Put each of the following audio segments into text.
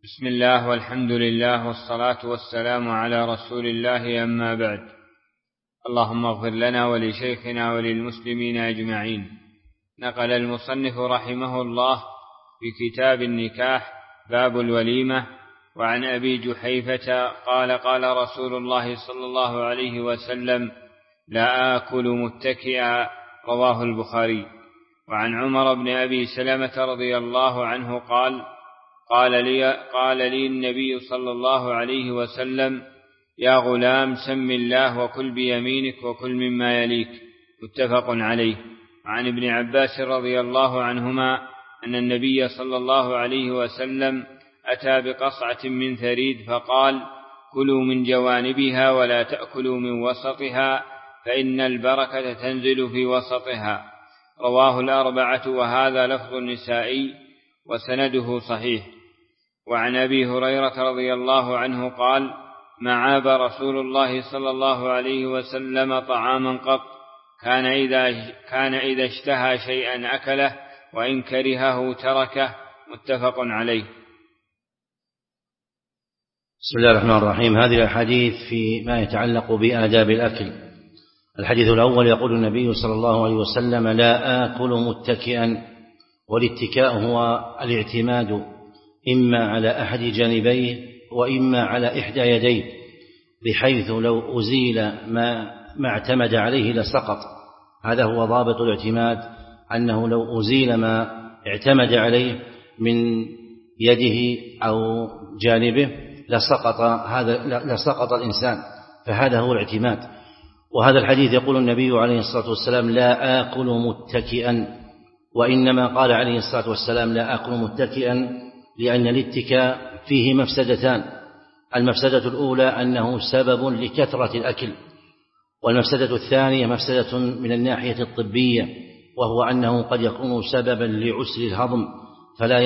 بسم الله والحمد لله والصلاة والسلام على رسول الله، أما بعد. اللهم اغفر لنا ولشيخنا وللمسلمين أجمعين. نقل المصنف رحمه الله في كتاب النكاح باب الوليمة وعن أبي جحيفة قال قال رسول الله صلى الله عليه وسلم: لا آكل متكئا، رواه البخاري. وعن عمر بن أبي سلمة رضي الله عنه قال لي النبي صلى الله عليه وسلم: يا غلام سم الله وكل بيمينك وكل مما يليك، متفق عليه. وعن ابن عباس رضي الله عنهما أن النبي صلى الله عليه وسلم أتى بقصعة من ثريد فقال: كلوا من جوانبها ولا تأكلوا من وسطها، فإن البركة تنزل في وسطها، رواه الأربعة، وهذا لفظ النسائي وسنده صحيح. وعن أبي هريرة رضي الله عنه قال: ما عاب رسول الله صلى الله عليه وسلم طعاما قط، كان إذا اشتهى شيئا أكله وإن كرهه تركه، متفق عليه. بسم الله الرحمن الرحيم. هذه الأحاديث فيما يتعلق بآداب الأكل. الحديث الأول يقول النبي صلى الله عليه وسلم: لا آكل متكئا. والاتكاء هو الاعتماد إما على أحد جانبيه وإما على إحدى يديه، بحيث لو أزيل ما اعتمد عليه لسقط. هذا هو ضابط الاعتماد، أنه لو أزيل ما اعتمد عليه من يده أو جانبه لسقط الإنسان، فهذا هو الاعتماد. وهذا الحديث يقول النبي عليه الصلاة والسلام: لا آكل متكئا، وإنما قال عليه الصلاة والسلام: لا آكل متكئا لأن الاتكاء فيه مفسدتان. المفسدة الأولى أنه سبب لكثرة الأكل، والمفسدة الثانية مفسدة من الناحية الطبية، وهو أنه قد يكون سببا لعسر الهضم، فلا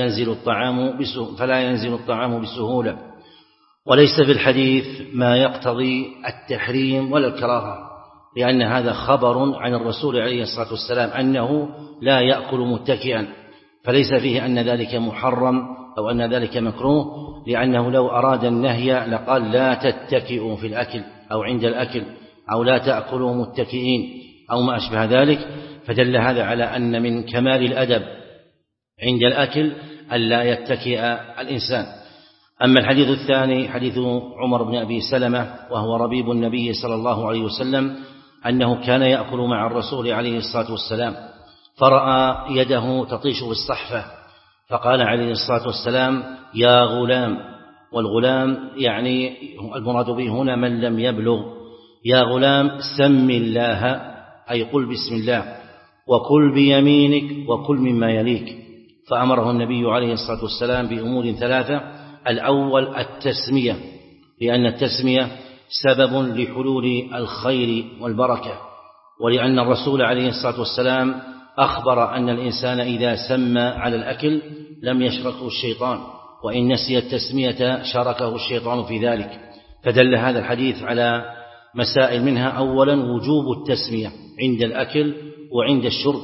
ينزل الطعام بسهولة. وليس في الحديث ما يقتضي التحريم ولا الكراهة، لأن هذا خبر عن الرسول عليه الصلاة والسلام أنه لا يأكل متكئا، فليس فيه أن ذلك محرم أو أن ذلك مكروه، لأنه لو أراد النهي لقال: لا تتكئوا في الأكل أو عند الأكل، أو لا تأكلوا متكئين، أو ما أشبه ذلك. فدل هذا على أن من كمال الأدب عند الأكل ألا يتكئ الإنسان. أما الحديث الثاني حديث عمر بن أبي سلمة، وهو ربيب النبي صلى الله عليه وسلم، أنه كان يأكل مع الرسول عليه الصلاة والسلام، فرأى يده تطيش بالصحفة، فقال عليه الصلاة والسلام: يا غلام. والغلام يعني المراد به هنا من لم يبلغ. يا غلام سم الله، أي قل بسم الله، وكل بيمينك وكل مما يليك. فأمره النبي عليه الصلاة والسلام بأمور ثلاثة: الأول التسمية، لأن التسمية سبب لحلول الخير والبركة، ولأن الرسول عليه الصلاة والسلام أخبر أن الإنسان إذا سمى على الأكل لم يشركه الشيطان، وإن نسي التسمية شاركه الشيطان في ذلك. فدل هذا الحديث على مسائل، منها أولا وجوب التسمية عند الأكل وعند الشرب،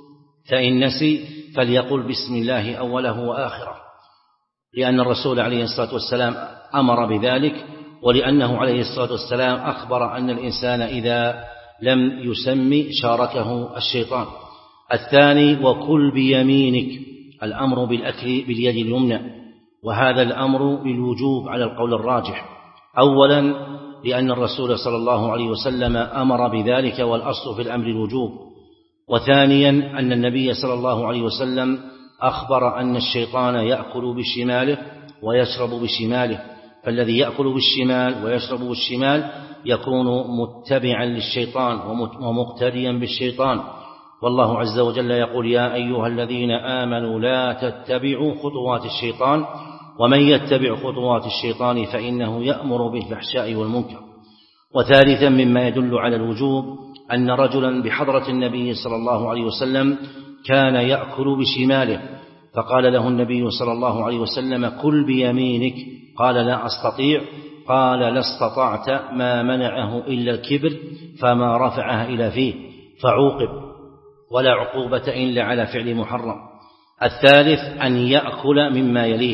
فإن نسي فليقل بسم الله أوله وآخره، لأن الرسول عليه الصلاة والسلام أمر بذلك، ولأنه عليه الصلاة والسلام أخبر أن الإنسان إذا لم يسمي شاركه الشيطان. الثاني وكل بيمينك، الأمر بالأكل باليد اليمنى، وهذا الأمر بالوجوب على القول الراجح، أولا لأن الرسول صلى الله عليه وسلم أمر بذلك والأصل في الأمر الوجوب، وثانيا أن النبي صلى الله عليه وسلم أخبر أن الشيطان يأكل بشماله ويشرب بشماله، فالذي يأكل بالشمال ويشرب بالشمال يكون متبعا للشيطان ومقتديا بالشيطان. والله عز وجل يقول: يا أيها الذين آمنوا لا تتبعوا خطوات الشيطان، ومن يتبع خطوات الشيطان فإنه يأمر بالفحشاء والمنكر. وثالثا مما يدل على الوجوب أن رجلا بحضرة النبي صلى الله عليه وسلم كان يأكل بشماله، فقال له النبي صلى الله عليه وسلم: كل بيمينك. قال: لا أستطيع. قال: لا استطعت ما منعه إلا الكبر، فما رفعها إلى فيه، فعوقب، ولا عقوبة إلا على فعل محرم. الثالث أن يأكل مما يليه،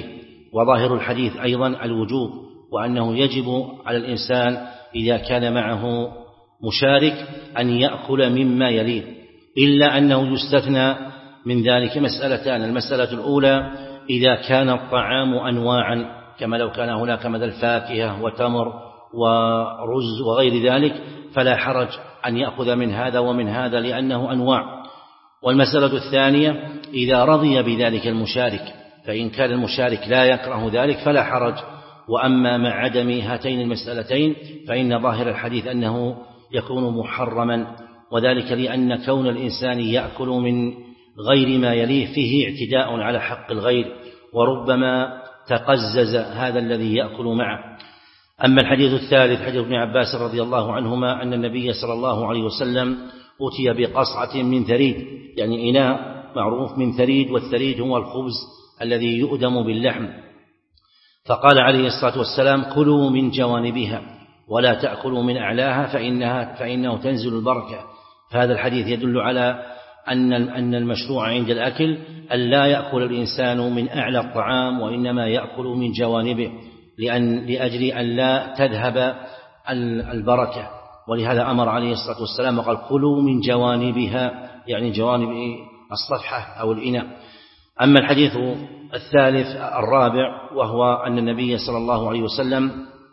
وظاهر الحديث أيضا الوجوب، وأنه يجب على الإنسان إذا كان معه مشارك أن يأكل مما يليه، إلا أنه يستثنى من ذلك مسألتان. المسألة الأولى إذا كان الطعام أنواعا، كما لو كان هناك مثل فاكهة وتمر ورز وغير ذلك، فلا حرج أن يأخذ من هذا ومن هذا لأنه أنواع. والمسألة الثانية إذا رضي بذلك المشارك، فإن كان المشارك لا يكره ذلك فلا حرج. وأما مع عدم هاتين المسألتين فإن ظاهر الحديث أنه يكون محرما، وذلك لأن كون الإنسان يأكل من غير ما يليه فيه اعتداء على حق الغير، وربما تقزز هذا الذي يأكل معه. أما الحديث الثالث حديث ابن عباس رضي الله عنهما أن النبي صلى الله عليه وسلم أتي بقصعة من ثريد، يعني إناء معروف من ثريد، والثريد هو الخبز الذي يؤدم باللحم، فقال عليه الصلاة والسلام كلوا من جوانبها ولا تأكلوا من أعلاها فإنه تنزل البركة. فهذا الحديث يدل على أن المشروع عند الأكل أن لا يأكل الإنسان من أعلى الطعام، وإنما يأكل من جوانبه لأجل أن لا تذهب البركة. ولهذا أمر عليه الصلاة والسلام وقال كلوا من جوانبها، يعني جوانب الصفحة أو الإناء. أما الحديث الثالث الرابع وهو أن النبي صلى الله عليه وسلم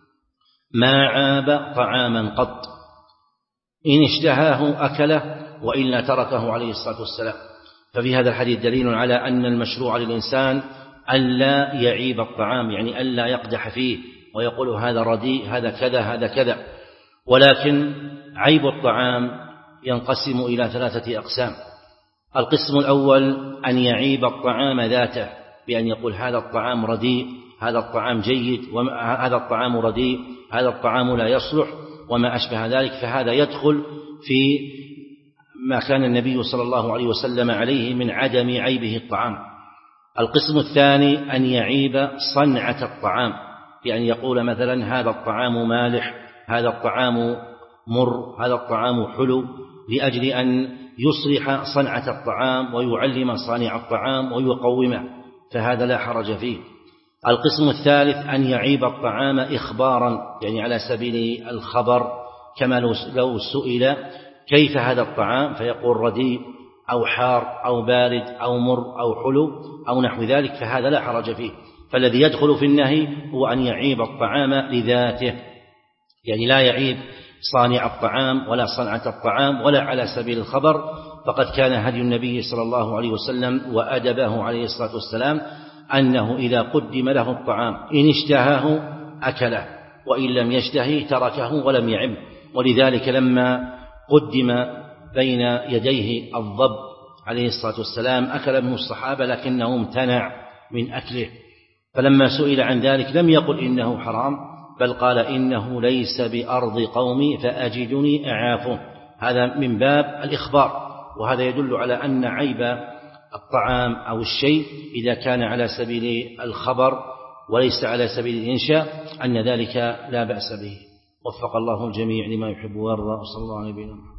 ما عاب طعاما قط، إن اشتهاه أكله وإلا تركه عليه الصلاة والسلام. ففي هذا الحديث دليل على أن المشروع للإنسان ألا يعيب الطعام، يعني ألا يقدح فيه ويقول هذا رديء هذا كذا هذا كذا. ولكن عيب الطعام ينقسم إلى 3 أقسام. القسم الأول أن يعيب الطعام ذاته، بأن يقول هذا الطعام رديء، هذا الطعام جيد، وهذا الطعام رديء، هذا الطعام لا يصلح، وما أشبه ذلك، فهذا يدخل في ما كان النبي صلى الله عليه وسلم عليه من عدم عيبه الطعام. القسم الثاني أن يعيب صنعة الطعام، بأن يقول مثلا هذا الطعام مالح، هذا الطعام مر، هذا الطعام حلو، لأجل أن يصلح صنعة الطعام ويعلم صانع الطعام ويقومه، فهذا لا حرج فيه. القسم الثالث أن يعيب الطعام إخبارا، يعني على سبيل الخبر، كما لو سئل كيف هذا الطعام فيقول رديء أو حار أو بارد أو مر أو حلو أو نحو ذلك، فهذا لا حرج فيه. فالذي يدخل في النهي هو أن يعيب الطعام لذاته، يعني لا يعيب صانع الطعام ولا صنعة الطعام ولا على سبيل الخبر. فقد كان هدي النبي صلى الله عليه وسلم وأدبه عليه الصلاة والسلام أنه إذا قدم له الطعام إن اشتهاه أكله، وإن لم يشتهي تركه ولم يعب. ولذلك لما قدم بين يديه الضب عليه الصلاة والسلام أكل منه الصحابة لكنه امتنع من أكله، فلما سئل عن ذلك لم يقل إنه حرام، بل قال إنه ليس بأرض قومي فأجدني أعافه. هذا من باب الإخبار، وهذا يدل على أن عيب الطعام أو الشيء إذا كان على سبيل الخبر وليس على سبيل الإنشاء أن ذلك لا بأس به. وفق الله الجميع لما يحب ويرضى، وصلى الله عليه وسلم.